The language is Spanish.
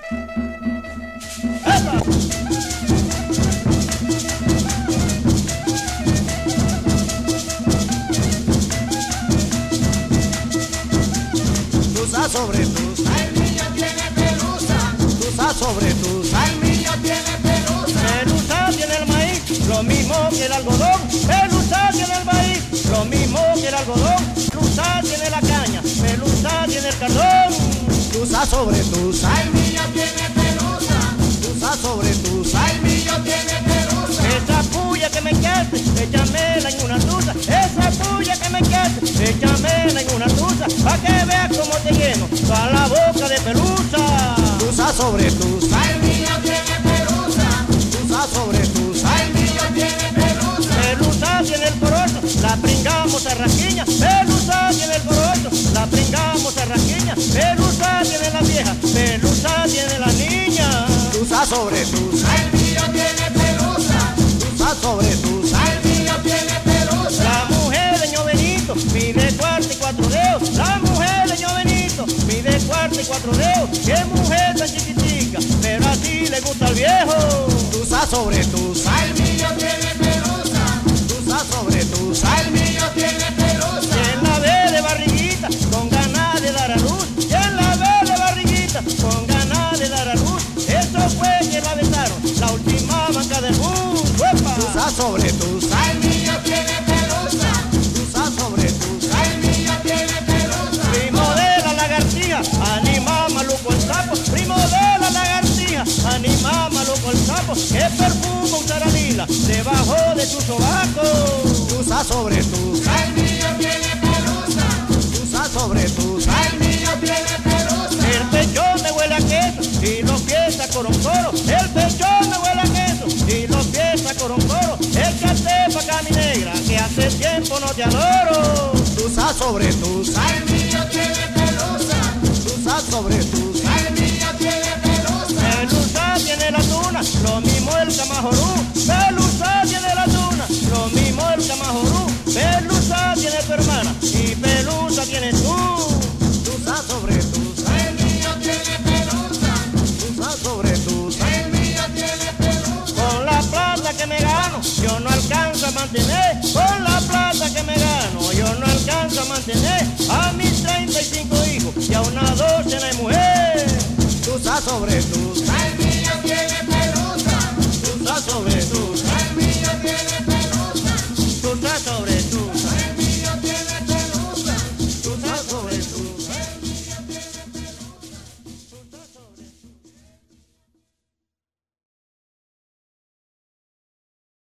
Tusa sobre tusa, el niño tiene pelusa. tusa sobre tusa, El niño tiene pelusa. Pelusa tiene el maíz, lo mismo que el algodón. Pelusa tiene el maíz, lo mismo que el algodón. Pelusa tiene la caña, pelusa tiene el cardón. tusa sobre tusa, El niño tiene pelusa. tusa sobre tusa, El niño tiene pelusa. Esa puya que me quede, échamela en una tusa. Esa puya que me quede, échamela en una tusa. Pa' que veas cómo te lleno toda la boca de pelusa. tusa sobre tusa, El niño tiene pelusa. tusa sobre tusa, El niño tiene pelusa. Pelusa tiene el corozo, la pringamos a rasquiña. Pelusa tiene el corozo, la pringamos a rasquiña. Pelusa tiene la vieja, pelusa tiene la niña. tusa sobre tusa, El niño tiene pelusa. tusa sobre tusa, El niño tiene pelusa. La mujer de ño Benito mide cuarto y cuatro dedos. La mujer de ño Benito mide cuarto y cuatro dedos. Qué mujer tan chiquitica, pero así le gusta al viejo. tusa sobre tusa, El niño tiene pelusa. tusa sobre tusa, El niño tiene pelusa. Quien la ve de barriguita, con ganas de dar a luz. Quien la ve de barriguita, con ganas de dar a luz. Eso fue que la besaron, la última banca del bus. ¡Uepa! tusa sobre tusa, El niño tiene pelusa. tusa sobre tusa, El niño tiene pelusa. Primo de la lagartija, anima maluco el sapo. Primo de la lagartija, anima maluco el sapo. Que perfuma un zaranila debajo de su sobaco. tusa sobre tusa, El niño tiene pelusa. tusa sobre tusa, El niño tiene pelusa. El pechón me huele a queso y los pies a coroncoro. El pechón me huele a queso y los pies a coroncoro. Échate pa' acá mi negra, que hace tiempo no te adoro. tusa sobre tusa, El niño tiene pelusa. tusa sobre tusa, El niño tiene pelusa. Pelusa tiene la tuna, lo mismo el camajorú. Pelusa tiene la tuna, lo mismo el camajorú. Pelusa tiene tu hermana y pelusa tienes tú. tusa sobre tusa, El niño tiene pelusa. tusa sobre tusa, El niño tiene pelusa. Con la plata que me gano, yo no alcanzo a mantener. Con la plata que me gano, yo no alcanzo a mantener a mis 35 hijos y a una docena de mujeres. tusa sobre tusa.